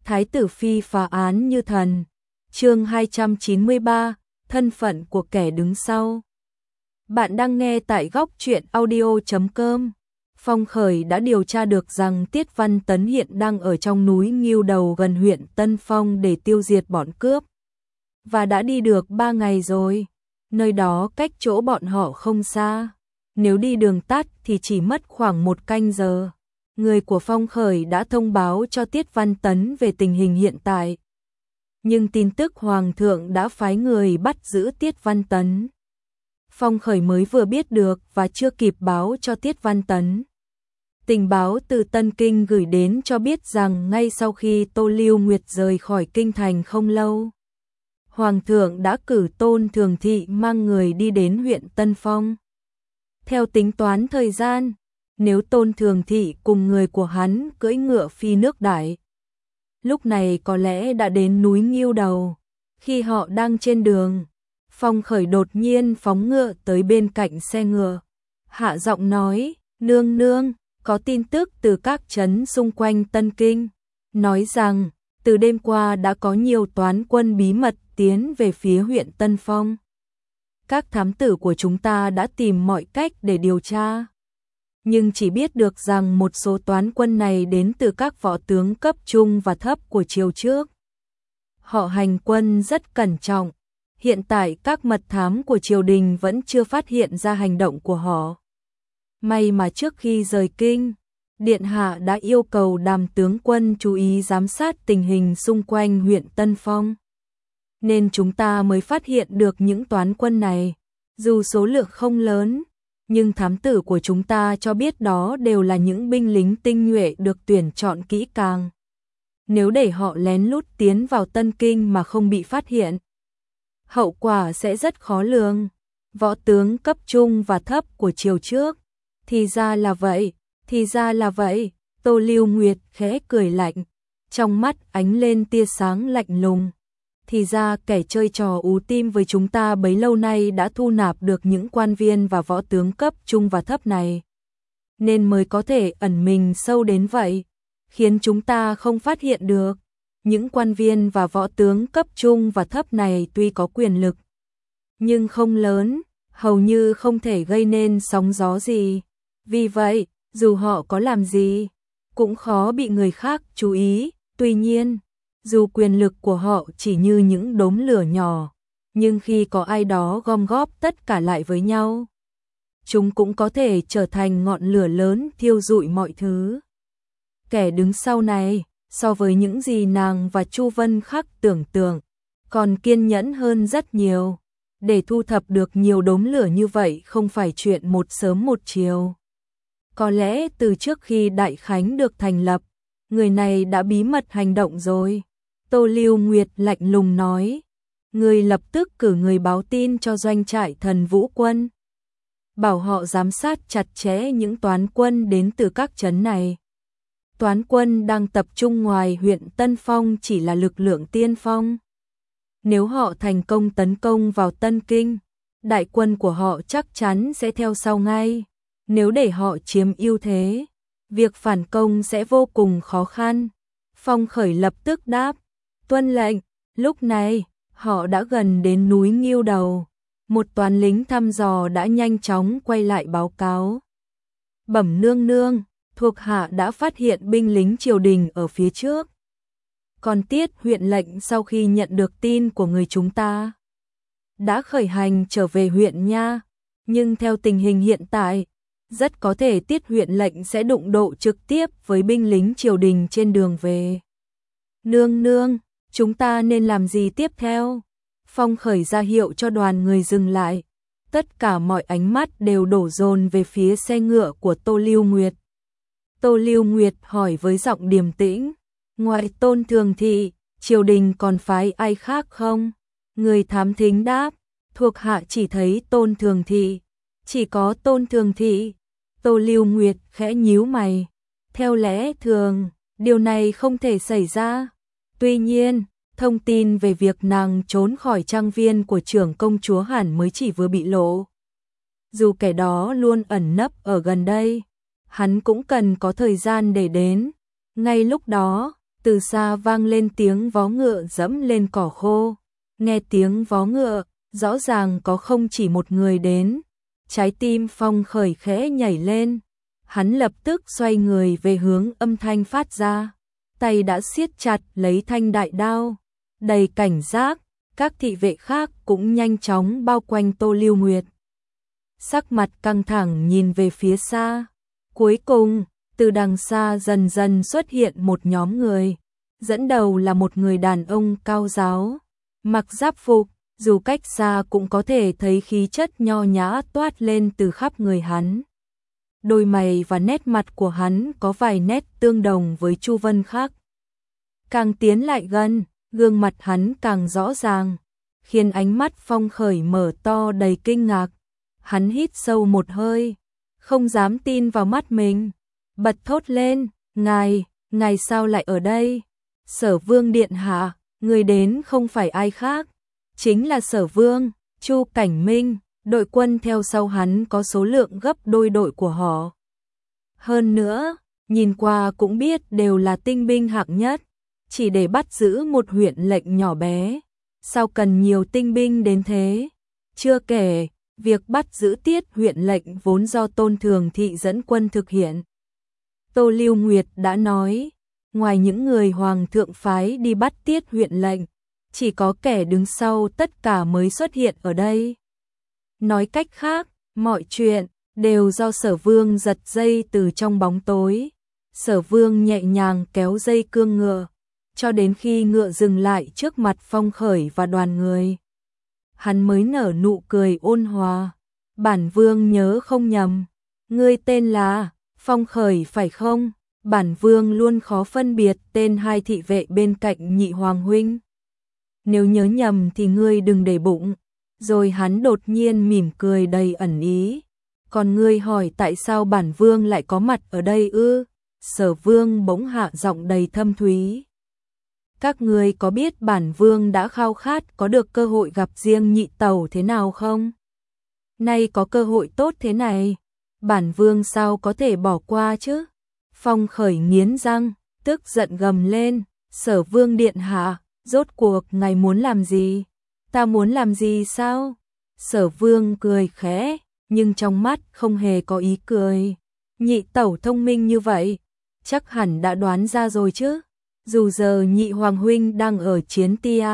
Thái tử phi phá án như thần. Chương 293, thân phận của kẻ đứng sau. Bạn đang nghe tại góc truyện audio.com. Phong Khởi đã điều tra được rằng Tiết Văn Tấn hiện đang ở trong núi Ngưu Đầu gần huyện Tân Phong để tiêu diệt bọn cướp. Và đã đi được 3 ngày rồi. Nơi đó cách chỗ bọn họ không xa. Nếu đi đường tắt thì chỉ mất khoảng 1 canh giờ. Người của Phong Khởi đã thông báo cho Tiết Văn Tấn về tình hình hiện tại. Nhưng tin tức Hoàng thượng đã phái người bắt giữ Tiết Văn Tấn. Phong Khởi mới vừa biết được và chưa kịp báo cho Tiết Văn Tấn. Tình báo từ Tân Kinh gửi đến cho biết rằng ngay sau khi Tô Lưu Nguyệt rời khỏi kinh thành không lâu, Hoàng thượng đã cử Tôn Thường Thị mang người đi đến huyện Tân Phong. Theo tính toán thời gian, nếu Tôn Thường Thị cùng người của hắn cưỡi ngựa phi nước Đại, lúc này có lẽ đã đến núi Ngưu Đầu. Khi họ đang trên đường, Phong Khởi đột nhiên phóng ngựa tới bên cạnh xe ngựa. Hạ giọng nói, nương nương, có tin tức từ các trấn xung quanh Tân Kinh, nói rằng từ đêm qua đã có nhiều toán quân bí mật tiến về phía huyện Tân Phong. Các thám tử của chúng ta đã tìm mọi cách để điều tra, nhưng chỉ biết được rằng một số toán quân này đến từ các võ tướng cấp trung và thấp của triều trước. Họ hành quân rất cẩn trọng. Hiện tại các mật thám của triều đình vẫn chưa phát hiện ra hành động của họ. May mà trước khi rời kinh, Điện Hạ đã yêu cầu Đàm tướng quân chú ý giám sát tình hình xung quanh huyện Tân Phong, nên chúng ta mới phát hiện được những toán quân này. Dù số lượng không lớn, nhưng thám tử của chúng ta cho biết đó đều là những binh lính tinh nhuệ được tuyển chọn kỹ càng. Nếu để họ lén lút tiến vào Tân Kinh mà không bị phát hiện, hậu quả sẽ rất khó lường. Võ tướng cấp trung và thấp của triều trước. Thì ra là vậy, thì ra là vậy. Tô Lưu Nguyệt khẽ cười lạnh, trong mắt ánh lên tia sáng lạnh lùng. Thì ra kẻ chơi trò ú tim với chúng ta bấy lâu nay đã thu nạp được những quan viên và võ tướng cấp trung và thấp này, nên mới có thể ẩn mình sâu đến vậy, khiến chúng ta không phát hiện được. Những quan viên và võ tướng cấp trung và thấp này tuy có quyền lực, nhưng không lớn, hầu như không thể gây nên sóng gió gì. Vì vậy, dù họ có làm gì, cũng khó bị người khác chú ý. Tuy nhiên, dù quyền lực của họ chỉ như những đốm lửa nhỏ, nhưng khi có ai đó gom góp tất cả lại với nhau, chúng cũng có thể trở thành ngọn lửa lớn thiêu rụi mọi thứ. Kẻ đứng sau này, so với những gì nàng và Chu Vân Khắc tưởng tượng, còn kiên nhẫn hơn rất nhiều. Để thu thập được nhiều đốm lửa như vậy không phải chuyện một sớm một chiều. Có lẽ từ trước khi Đại Khánh được thành lập, người này đã bí mật hành động rồi. Tô Lưu Nguyệt lạnh lùng nói, người lập tức cử người báo tin cho doanh trại Thần Vũ quân, bảo họ giám sát chặt chẽ những toán quân đến từ các trấn này. Toán quân đang tập trung ngoài huyện Tân Phong chỉ là lực lượng tiên phong. Nếu họ thành công tấn công vào Tân Kinh, đại quân của họ chắc chắn sẽ theo sau ngay. Nếu để họ chiếm ưu thế, việc phản công sẽ vô cùng khó khăn. Phong Khởi lập tức đáp, tuân lệnh. Lúc này, họ đã gần đến núi Ngưu Đầu. Một toán lính thăm dò đã nhanh chóng quay lại báo cáo. Bẩm nương nương, thuộc hạ đã phát hiện binh lính triều đình ở phía trước. Còn Tiết huyện lệnh sau khi nhận được tin của người chúng ta, đã khởi hành trở về huyện nha. Nhưng theo tình hình hiện tại, rất có thể Tiết huyện lệnh sẽ đụng độ trực tiếp với binh lính triều đình trên đường về. Nương nương, chúng ta nên làm gì tiếp theo? Phong Khởi ra hiệu cho đoàn người dừng lại. Tất cả mọi ánh mắt đều đổ dồn về phía xe ngựa của Tô Lưu Nguyệt. Tô Lưu Nguyệt hỏi với giọng điềm tĩnh, ngoài Tôn Thường Thị, triều đình còn phái ai khác không? Người thám thính đáp, thuộc hạ chỉ thấy Tôn Thường Thị. Chỉ có Tôn Thường Thị. Tô Lưu Nguyệt khẽ nhíu mày. Theo lẽ thường, điều này không thể xảy ra. Tuy nhiên, thông tin về việc nàng trốn khỏi trang viên của trưởng công chúa hẳn mới chỉ vừa bị lộ. Dù kẻ đó luôn ẩn nấp ở gần đây, hắn cũng cần có thời gian để đến. Ngay lúc đó, Từ xa vang lên tiếng vó ngựa dẫm lên cỏ khô. Nghe tiếng vó ngựa, rõ ràng có không chỉ một người đến. Trái tim Phong Khởi khẽ nhảy lên. Hắn lập tức xoay người về hướng âm thanh phát ra. Tay đã siết chặt lấy thanh đại đao. Đầy cảnh giác, các thị vệ khác cũng nhanh chóng bao quanh Tô Lưu Nguyệt. Sắc mặt căng thẳng nhìn về phía xa. Cuối cùng, từ đằng xa dần dần xuất hiện một nhóm người. Dẫn đầu là một người đàn ông cao ráo. Mặc giáp phục, dù cách xa cũng có thể thấy khí chất nho nhã toát lên từ khắp người hắn. Đôi mày và nét mặt của hắn có vài nét tương đồng với Chu Vân khác. Càng tiến lại gần, gương mặt hắn càng rõ ràng, khiến ánh mắt Phong Khởi mở to đầy kinh ngạc. Hắn hít sâu một hơi, không dám tin vào mắt mình, bật thốt lên, ngài sao lại ở đây? Sở Vương điện hạ, người đến không phải ai khác, chính là Sở Vương, Chu Cảnh Minh, đội quân theo sau hắn có số lượng gấp đôi đội của họ. Hơn nữa, nhìn qua cũng biết đều là tinh binh hạng nhất, chỉ để bắt giữ một huyện lệnh nhỏ bé, sao cần nhiều tinh binh đến thế? Chưa kể, việc bắt giữ Tiết huyện lệnh vốn do Tôn Thường Thị dẫn quân thực hiện. Tô Lưu Nguyệt đã nói, ngoài những người hoàng thượng phái đi bắt Tiết huyện lệnh, chỉ có kẻ đứng sau tất cả mới xuất hiện ở đây. Nói cách khác, mọi chuyện đều do Sở Vương giật dây từ trong bóng tối. Sở Vương nhẹ nhàng kéo dây cương ngựa, cho đến khi ngựa dừng lại trước mặt Phong Khởi và đoàn người. Hắn mới nở nụ cười ôn hòa. Bản Vương nhớ không nhầm, ngươi tên là Phong Khởi phải không? Bản Vương luôn khó phân biệt tên hai thị vệ bên cạnh Nhị Hoàng huynh. Nếu nhớ nhầm thì ngươi đừng để bụng. Rồi hắn đột nhiên mỉm cười đầy ẩn ý. Còn ngươi hỏi tại sao bản Vương lại có mặt ở đây ư? Sở Vương bỗng hạ giọng đầy thâm thúy. Các ngươi có biết bản Vương đã khao khát có được cơ hội gặp riêng Nhị Tẩu thế nào không? Nay có cơ hội tốt thế này, bản Vương sao có thể bỏ qua chứ? Phong Khởi nghiến răng, tức giận gầm lên, Sở Vương điện hạ, rốt cuộc ngài muốn làm gì? Ta muốn làm gì sao? Sở Vương cười khẽ, nhưng trong mắt không hề có ý cười. Nhị Tẩu thông minh như vậy, chắc hẳn đã đoán ra rồi chứ? Dù giờ Nhị Hoàng huynh đang ở chiến tia,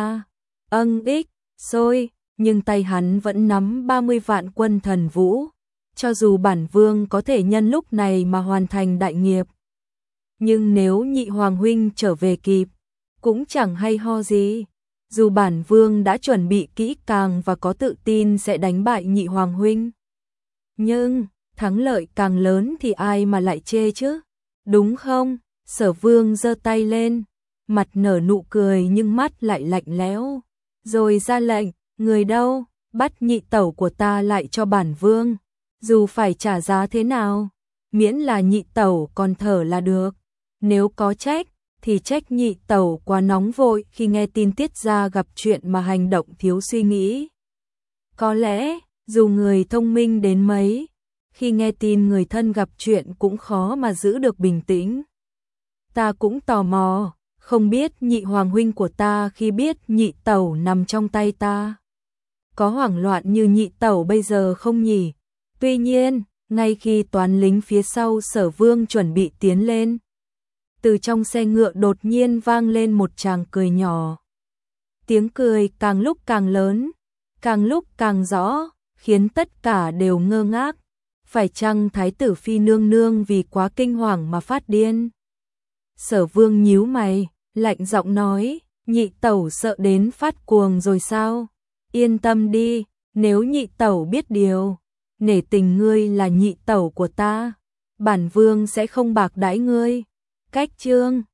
xôi, nhưng tay hắn vẫn nắm 30 vạn quân thần vũ. Cho dù bản Vương có thể nhân lúc này mà hoàn thành đại nghiệp, nhưng nếu Nhị Hoàng huynh trở về kịp, cũng chẳng hay ho gì. Dù bản Vương đã chuẩn bị kỹ càng và có tự tin sẽ đánh bại Nhị Hoàng huynh, nhưng thắng lợi càng lớn thì ai mà lại chê chứ? Đúng không? Sở Vương giơ tay lên, mặt nở nụ cười nhưng mắt lại lạnh lẽo, rồi ra lệnh, người đâu, bắt Nhị Tẩu của ta lại cho bản Vương, dù phải trả giá thế nào, miễn là Nhị Tẩu còn thở là được. Nếu có trách, thì trách Nhị Tẩu quá nóng vội khi nghe tin Tiết gia gặp chuyện mà hành động thiếu suy nghĩ. Có lẽ, dù người thông minh đến mấy, khi nghe tin người thân gặp chuyện cũng khó mà giữ được bình tĩnh. Ta cũng tò mò, không biết Nhị Hoàng huynh của ta khi biết Nhị Tẩu nằm trong tay ta, có hoảng loạn như Nhị Tẩu bây giờ không nhỉ? Tuy nhiên, ngay khi toán lính phía sau Sở Vương chuẩn bị tiến lên, từ trong xe ngựa đột nhiên vang lên một tràng cười nhỏ. Tiếng cười càng lúc càng lớn, càng lúc càng rõ, khiến tất cả đều ngơ ngác. Phải chăng Thái tử Phi nương nương vì quá kinh hoàng mà phát điên? Sở Vương nhíu mày, lạnh giọng nói, Nhị Tẩu sợ đến phát cuồng rồi sao? Yên tâm đi, nếu Nhị Tẩu biết điều, nể tình ngươi là Nhị Tẩu của ta, bản Vương sẽ không bạc đãi ngươi. Cách chương